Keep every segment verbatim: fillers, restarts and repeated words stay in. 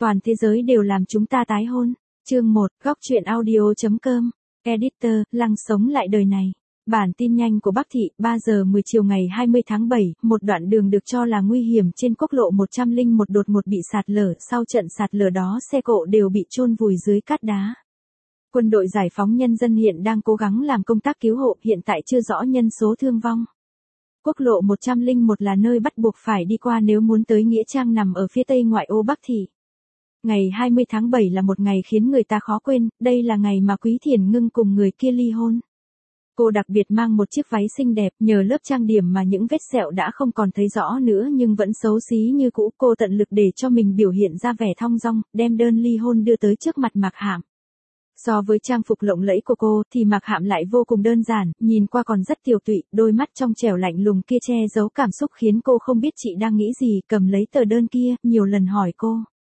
Toàn thế giới đều làm chúng ta tái hôn. Chương một, góc truyện audio.com. Editor, Lăng sống lại đời này. Bản tin nhanh của Bắc Thị, ba giờ mười chiều ngày hai mươi tháng bảy, một đoạn đường được cho là nguy hiểm trên quốc lộ một trăm lẻ một đột ngột bị sạt lở, sau trận sạt lở đó xe cộ đều bị chôn vùi dưới cát đá. Quân đội giải phóng nhân dân hiện đang cố gắng làm công tác cứu hộ, hiện tại chưa rõ nhân số thương vong. Quốc lộ một trăm lẻ một là nơi bắt buộc phải đi qua nếu muốn tới Nghĩa Trang nằm ở phía tây ngoại ô Bắc Thị. Ngày hai mươi tháng bảy là một ngày khiến người ta khó quên, đây là ngày mà Quý Thiền Ngưng cùng người kia ly hôn. Cô đặc biệt mang một chiếc váy xinh đẹp, nhờ lớp trang điểm mà những vết sẹo đã không còn thấy rõ nữa nhưng vẫn xấu xí như cũ. Cô tận lực để cho mình biểu hiện ra vẻ thong dong, đem đơn ly hôn đưa tới trước mặt Mạc Hạm. So với trang phục lộng lẫy của cô thì Mạc Hạm lại vô cùng đơn giản, nhìn qua còn rất tiều tụy, đôi mắt trong trẻo lạnh lùng kia che giấu cảm xúc khiến cô không biết chị đang nghĩ gì, cầm lấy tờ đơn kia, nhiều lần hỏi cô.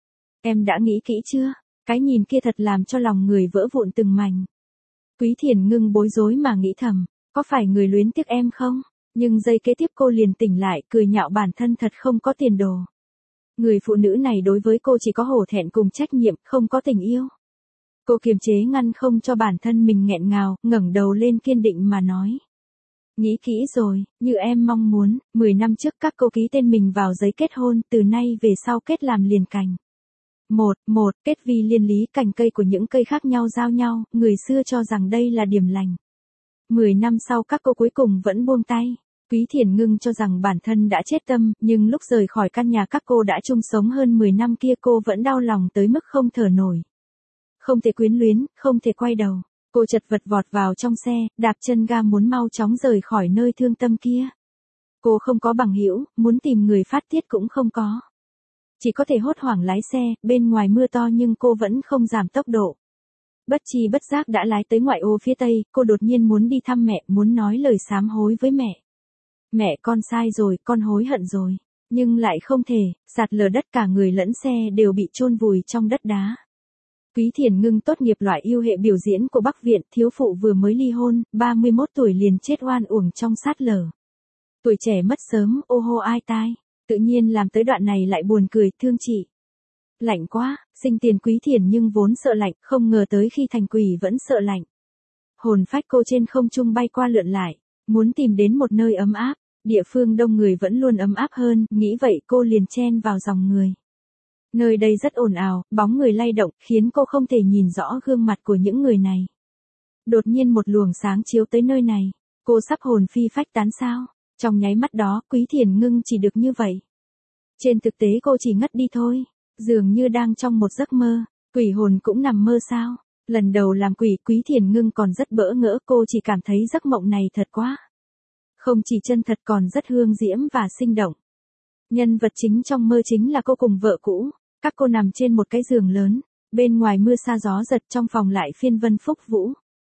Em đã nghĩ kỹ chưa? Cái nhìn kia thật làm cho lòng người vỡ vụn từng mảnh. Quý Thiền Ngưng bối rối mà nghĩ thầm, có phải người luyến tiếc em không? Nhưng giây kế tiếp cô liền tỉnh lại, cười nhạo bản thân thật không có tiền đồ. Người phụ nữ này đối với cô chỉ có hổ thẹn cùng trách nhiệm, không có tình yêu. Cô kiềm chế ngăn không cho bản thân mình nghẹn ngào, ngẩng đầu lên kiên định mà nói. Nghĩ kỹ rồi, như em mong muốn, mười năm trước các cô ký tên mình vào giấy kết hôn, từ nay về sau kết làm liền cành. Một, một, kết vì liên lý cành cây của những cây khác nhau giao nhau, người xưa cho rằng đây là điểm lành. Mười năm sau các cô cuối cùng vẫn buông tay. Quý Thiền Ngưng cho rằng bản thân đã chết tâm, nhưng lúc rời khỏi căn nhà các cô đã chung sống hơn mười năm kia cô vẫn đau lòng tới mức không thở nổi. Không thể quyến luyến, không thể quay đầu. Cô chật vật vọt vào trong xe, đạp chân ga muốn mau chóng rời khỏi nơi thương tâm kia. Cô không có bằng hữu, muốn tìm người phát tiết cũng không có. Chỉ có thể hốt hoảng lái xe, bên ngoài mưa to nhưng cô vẫn không giảm tốc độ. Bất chi bất giác đã lái tới ngoại ô phía tây, cô đột nhiên muốn đi thăm mẹ, muốn nói lời sám hối với mẹ. Mẹ con sai rồi, con hối hận rồi. Nhưng lại không thể, sạt lở đất cả người lẫn xe đều bị chôn vùi trong đất đá. Quý Thiền Ngưng tốt nghiệp loại ưu hệ biểu diễn của Bắc Viện, thiếu phụ vừa mới ly hôn, ba mươi mốt tuổi liền chết oan uổng trong sát lở. Tuổi trẻ mất sớm, ô hô ai tai. Tự nhiên làm tới đoạn này lại buồn cười, thương chị. Lạnh quá, sinh tiền Quý Thiền nhưng vốn sợ lạnh, không ngờ tới khi thành quỷ vẫn sợ lạnh. Hồn phách cô trên không trung bay qua lượn lại, muốn tìm đến một nơi ấm áp, địa phương đông người vẫn luôn ấm áp hơn, nghĩ vậy cô liền chen vào dòng người. Nơi đây rất ồn ào, bóng người lay động, khiến cô không thể nhìn rõ gương mặt của những người này. Đột nhiên một luồng sáng chiếu tới nơi này, cô sắp hồn phi phách tán sao? Trong nháy mắt đó, Quý Thiền Ngưng chỉ được như vậy. Trên thực tế cô chỉ ngất đi thôi, dường như đang trong một giấc mơ, quỷ hồn cũng nằm mơ sao. Lần đầu làm quỷ, Quý Thiền Ngưng còn rất bỡ ngỡ, cô chỉ cảm thấy giấc mộng này thật quá. Không chỉ chân thật còn rất hương diễm và sinh động. Nhân vật chính trong mơ chính là cô cùng vợ cũ, các cô nằm trên một cái giường lớn, bên ngoài mưa sa gió giật, trong phòng lại phiên vân phúc vũ.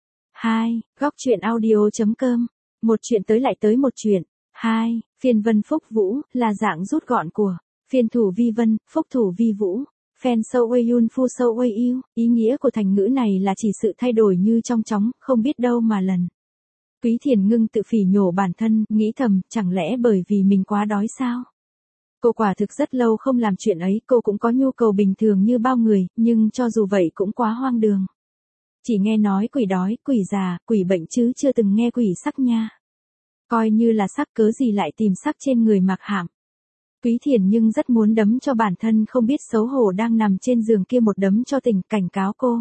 hai. Góc truyện audio.com. Một chuyện tới lại tới một chuyện. hai. Phiên vân phúc vũ, là dạng rút gọn của phiên thủ vi vân, phúc thủ vi vũ. Phen sâu uê yun phu sâu uê yêu. Ý nghĩa của thành ngữ này là chỉ sự thay đổi như trong chóng, không biết đâu mà lần. Quý Thiền Ngưng tự phỉ nhổ bản thân, nghĩ thầm, chẳng lẽ bởi vì mình quá đói sao? Cô quả thực rất lâu không làm chuyện ấy, cô cũng có nhu cầu bình thường như bao người, nhưng cho dù vậy cũng quá hoang đường. Chỉ nghe nói quỷ đói, quỷ già, quỷ bệnh chứ chưa từng nghe quỷ sắc nha. Coi như là sắc cớ gì lại tìm sắc trên người Mạc Hạm. Quý Thiền nhưng rất muốn đấm cho bản thân không biết xấu hổ đang nằm trên giường kia một đấm cho tỉnh, cảnh cáo cô.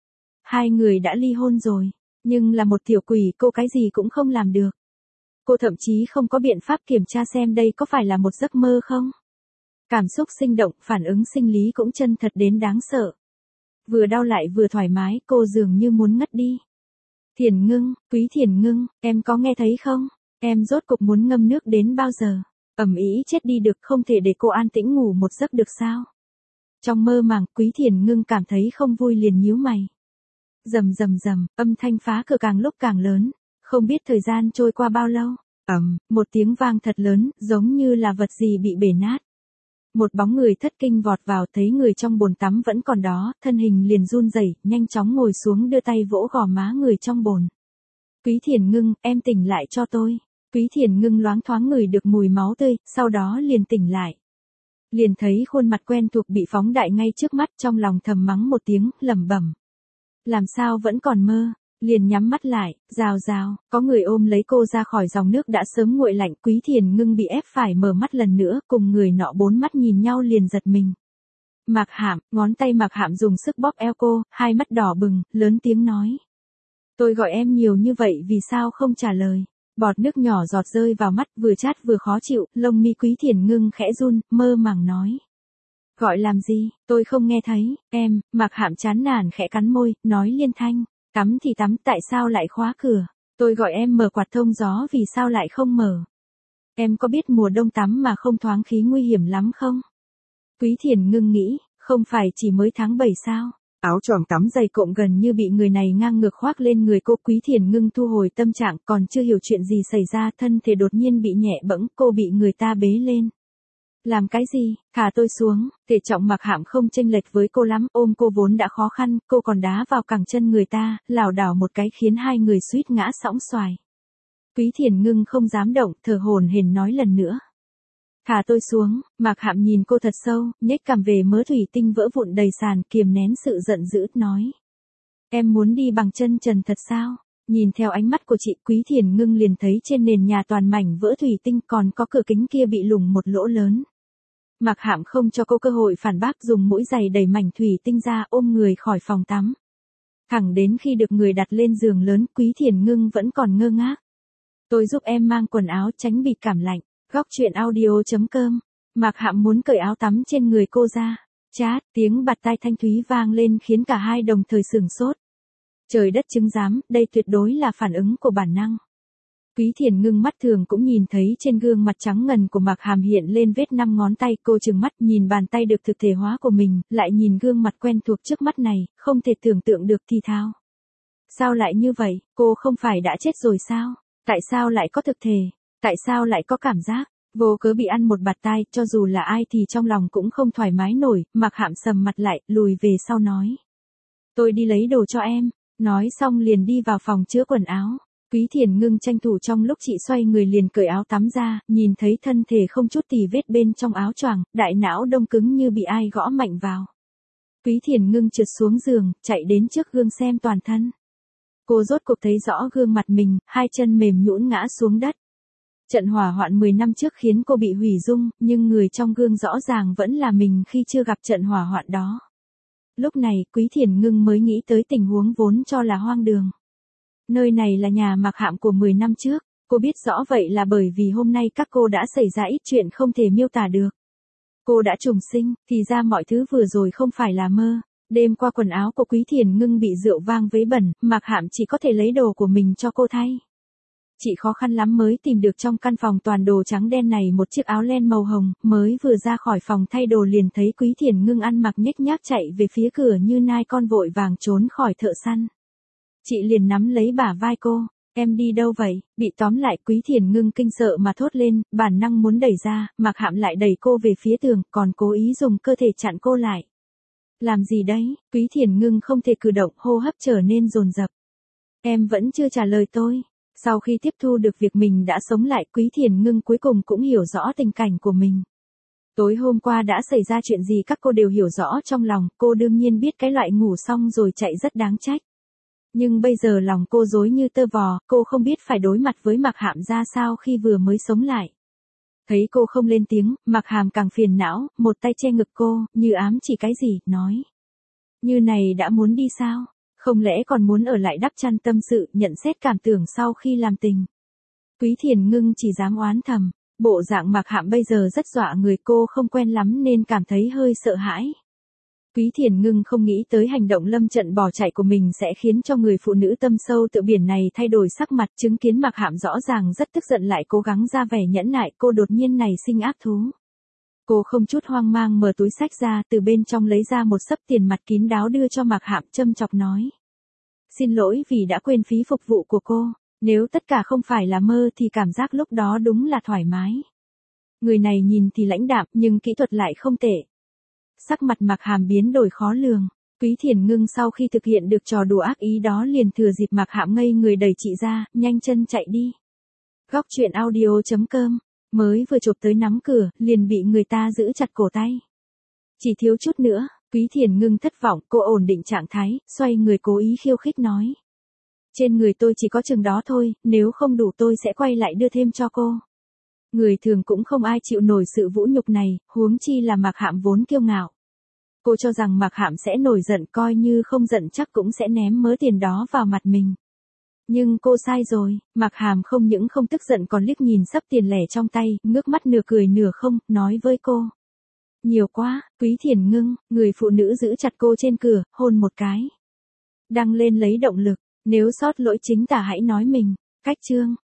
Hai người đã ly hôn rồi, nhưng là một tiểu quỷ cô cái gì cũng không làm được. Cô thậm chí không có biện pháp kiểm tra xem đây có phải là một giấc mơ không. Cảm xúc sinh động, phản ứng sinh lý cũng chân thật đến đáng sợ. Vừa đau lại vừa thoải mái, cô dường như muốn ngất đi. Thiền Ngưng, Quý Thiền Ngưng, em có nghe thấy không? Em rốt cục muốn ngâm nước đến bao giờ? Ầm ĩ chết đi được, không thể để cô an tĩnh ngủ một giấc được sao? Trong mơ màng, Quý Thiền Ngưng cảm thấy không vui liền nhíu mày. Rầm rầm rầm, âm thanh phá cửa càng lúc càng lớn, không biết thời gian trôi qua bao lâu. Ầm, một tiếng vang thật lớn, giống như là vật gì bị bể nát. Một bóng người thất kinh vọt vào, thấy người trong bồn tắm vẫn còn đó, thân hình liền run rẩy, nhanh chóng ngồi xuống đưa tay vỗ gò má người trong bồn. Quý Thiền Ngưng, em tỉnh lại cho tôi. Quý Thiền Ngưng loáng thoáng ngửi được mùi máu tươi, sau đó liền tỉnh lại. Liền thấy khuôn mặt quen thuộc bị phóng đại ngay trước mắt, trong lòng thầm mắng một tiếng, lẩm bẩm. Làm sao vẫn còn mơ, liền nhắm mắt lại, rào rào, có người ôm lấy cô ra khỏi dòng nước đã sớm nguội lạnh. Quý Thiền Ngưng bị ép phải mở mắt lần nữa, cùng người nọ bốn mắt nhìn nhau liền giật mình. Mạc Hạm, ngón tay Mạc Hạm dùng sức bóp eo cô, hai mắt đỏ bừng, lớn tiếng nói. Tôi gọi em nhiều như vậy vì sao không trả lời. Bọt nước nhỏ giọt rơi vào mắt, vừa chát vừa khó chịu, lông mi Quý Thiền Ngưng khẽ run, mơ màng nói. Gọi làm gì, tôi không nghe thấy, em. Mạc Hạm chán nản khẽ cắn môi, nói liên thanh. Tắm thì tắm, tại sao lại khóa cửa? Tôi gọi em mở quạt thông gió vì sao lại không mở? Em có biết mùa đông tắm mà không thoáng khí nguy hiểm lắm không? Quý Thiền Ngưng nghĩ, không phải chỉ mới tháng bảy sao? Áo choàng tắm dày cộm gần như bị người này ngang ngược khoác lên người cô. Quý Thiền Ngưng thu hồi tâm trạng, còn chưa hiểu chuyện gì xảy ra, thân thể đột nhiên bị nhẹ bẫng, cô bị người ta bế lên. Làm cái gì, thả tôi xuống. Thể trọng Mạc Hạm không chênh lệch với cô lắm, ôm cô vốn đã khó khăn, cô còn đá vào cẳng chân người ta, lảo đảo một cái khiến hai người suýt ngã sõng xoài. Quý Thiền Ngưng không dám động, thở hổn hển nói lần nữa. Thả tôi xuống. Mạc Hạm nhìn cô thật sâu, nhếch cằm về mớ thủy tinh vỡ vụn đầy sàn, kiềm nén sự giận dữ, nói. Em muốn đi bằng chân trần thật sao? Nhìn theo ánh mắt của chị, Quý Thiền Ngưng liền thấy trên nền nhà toàn mảnh vỡ thủy tinh, còn có cửa kính kia bị lủng một lỗ lớn. Mạc Hạm không cho cô cơ hội phản bác, dùng mũi giày đẩy mảnh thủy tinh ra, ôm người khỏi phòng tắm. Thẳng đến khi được người đặt lên giường lớn, Quý Thiền Ngưng vẫn còn ngơ ngác. Tôi giúp em mang quần áo tránh bị cảm lạnh. Góc truyện audio chấm com. Mạc Hạm muốn cởi áo tắm trên người cô ra. Chát, tiếng bạt tai thanh thúy vang lên khiến cả hai đồng thời sửng sốt. Trời đất chứng giám, đây tuyệt đối là phản ứng của bản năng. Quý Thiền Ngưng mắt thường cũng nhìn thấy trên gương mặt trắng ngần của Mạc Hàm hiện lên vết năm ngón tay, cô trừng mắt nhìn bàn tay được thực thể hóa của mình, lại nhìn gương mặt quen thuộc trước mắt này, không thể tưởng tượng được thì thao. Sao lại như vậy, cô không phải đã chết rồi sao? Tại sao lại có thực thể? Tại sao lại có cảm giác? Vô cớ bị ăn một bạt tai, cho dù là ai thì trong lòng cũng không thoải mái nổi. Mạc Hạm sầm mặt lại, lùi về sau nói. Tôi đi lấy đồ cho em. Nói xong liền đi vào phòng chứa quần áo. Quý Thiền Ngưng tranh thủ trong lúc chị xoay người liền cởi áo tắm ra, nhìn thấy thân thể không chút tì vết bên trong áo choàng, đại não đông cứng như bị ai gõ mạnh vào. Quý Thiền Ngưng trượt xuống giường, chạy đến trước gương xem toàn thân. Cô rốt cuộc thấy rõ gương mặt mình, hai chân mềm nhũn ngã xuống đất. Trận hỏa hoạn mười năm trước khiến cô bị hủy dung, nhưng người trong gương rõ ràng vẫn là mình khi chưa gặp trận hỏa hoạn đó. Lúc này, Quý Thiền Ngưng mới nghĩ tới tình huống vốn cho là hoang đường. Nơi này là nhà Mạc Hạm của mười năm trước, cô biết rõ vậy là bởi vì hôm nay các cô đã xảy ra ít chuyện không thể miêu tả được. Cô đã trùng sinh, thì ra mọi thứ vừa rồi không phải là mơ. Đêm qua quần áo của Quý Thiền Ngưng bị rượu vang vấy bẩn, Mạc Hạm chỉ có thể lấy đồ của mình cho cô thay. Chị khó khăn lắm mới tìm được trong căn phòng toàn đồ trắng đen này một chiếc áo len màu hồng, mới vừa ra khỏi phòng thay đồ liền thấy Quý Thiền Ngưng ăn mặc nhếch nhác chạy về phía cửa như nai con vội vàng trốn khỏi thợ săn. Chị liền nắm lấy bả vai cô, em đi đâu vậy? Bị tóm lại, Quý Thiền Ngưng kinh sợ mà thốt lên, bản năng muốn đẩy ra, Mạc Hạm lại đẩy cô về phía tường, còn cố ý dùng cơ thể chặn cô lại. Làm gì đấy? Quý Thiền Ngưng không thể cử động, hô hấp trở nên dồn dập. Em vẫn chưa trả lời tôi. Sau khi tiếp thu được việc mình đã sống lại, Quý Thiền Ngưng cuối cùng cũng hiểu rõ tình cảnh của mình. Tối hôm qua đã xảy ra chuyện gì các cô đều hiểu rõ trong lòng, cô đương nhiên biết cái loại ngủ xong rồi chạy rất đáng trách. Nhưng bây giờ lòng cô rối như tơ vò, cô không biết phải đối mặt với Mạc Hạm ra sao khi vừa mới sống lại. Thấy cô không lên tiếng, Mạc Hàm càng phiền não, một tay che ngực cô, như ám chỉ cái gì, nói. Như này đã muốn đi sao? Không lẽ còn muốn ở lại đắp chăn tâm sự, nhận xét cảm tưởng sau khi làm tình? Quý Thiền Ngưng chỉ dám oán thầm, bộ dạng Mạc Hạm bây giờ rất dọa người, cô không quen lắm nên cảm thấy hơi sợ hãi. Quý Thiền Ngưng không nghĩ tới hành động lâm trận bỏ chạy của mình sẽ khiến cho người phụ nữ tâm sâu tựa biển này thay đổi sắc mặt, chứng kiến Mạc Hạm rõ ràng rất tức giận lại cố gắng ra vẻ nhẫn nại, cô đột nhiên nảy sinh ác thú. Cô không chút hoang mang mở túi xách ra, từ bên trong lấy ra một xấp tiền mặt kín đáo đưa cho Mạc Hạm, châm chọc nói. Xin lỗi vì đã quên phí phục vụ của cô, nếu tất cả không phải là mơ thì cảm giác lúc đó đúng là thoải mái. Người này nhìn thì lãnh đạm nhưng kỹ thuật lại không tệ. Sắc mặt Mạc Hàm biến đổi khó lường. Quý Thiền Ngưng sau khi thực hiện được trò đùa ác ý đó liền thừa dịp Mạc Hạm ngây người đẩy chị ra, nhanh chân chạy đi. Góc truyện audio chấm com Mới vừa chộp tới nắm cửa, liền bị người ta giữ chặt cổ tay. Chỉ thiếu chút nữa, Quý Thiền Ngưng thất vọng, cô ổn định trạng thái, xoay người cố ý khiêu khích nói. Trên người tôi chỉ có chừng đó thôi, nếu không đủ tôi sẽ quay lại đưa thêm cho cô. Người thường cũng không ai chịu nổi sự vũ nhục này, huống chi là Mạc Hạm vốn kiêu ngạo. Cô cho rằng Mạc Hạm sẽ nổi giận, coi như không giận chắc cũng sẽ ném mớ tiền đó vào mặt mình. Nhưng cô sai rồi, Mạc Hàm không những không tức giận còn liếc nhìn sắp tiền lẻ trong tay, ngước mắt nửa cười nửa không, nói với cô. Nhiều quá, Quý Thiền Ngưng, người phụ nữ giữ chặt cô trên cửa, hôn một cái. Đăng lên lấy động lực, nếu sót lỗi chính tả hãy nói mình. Cách chương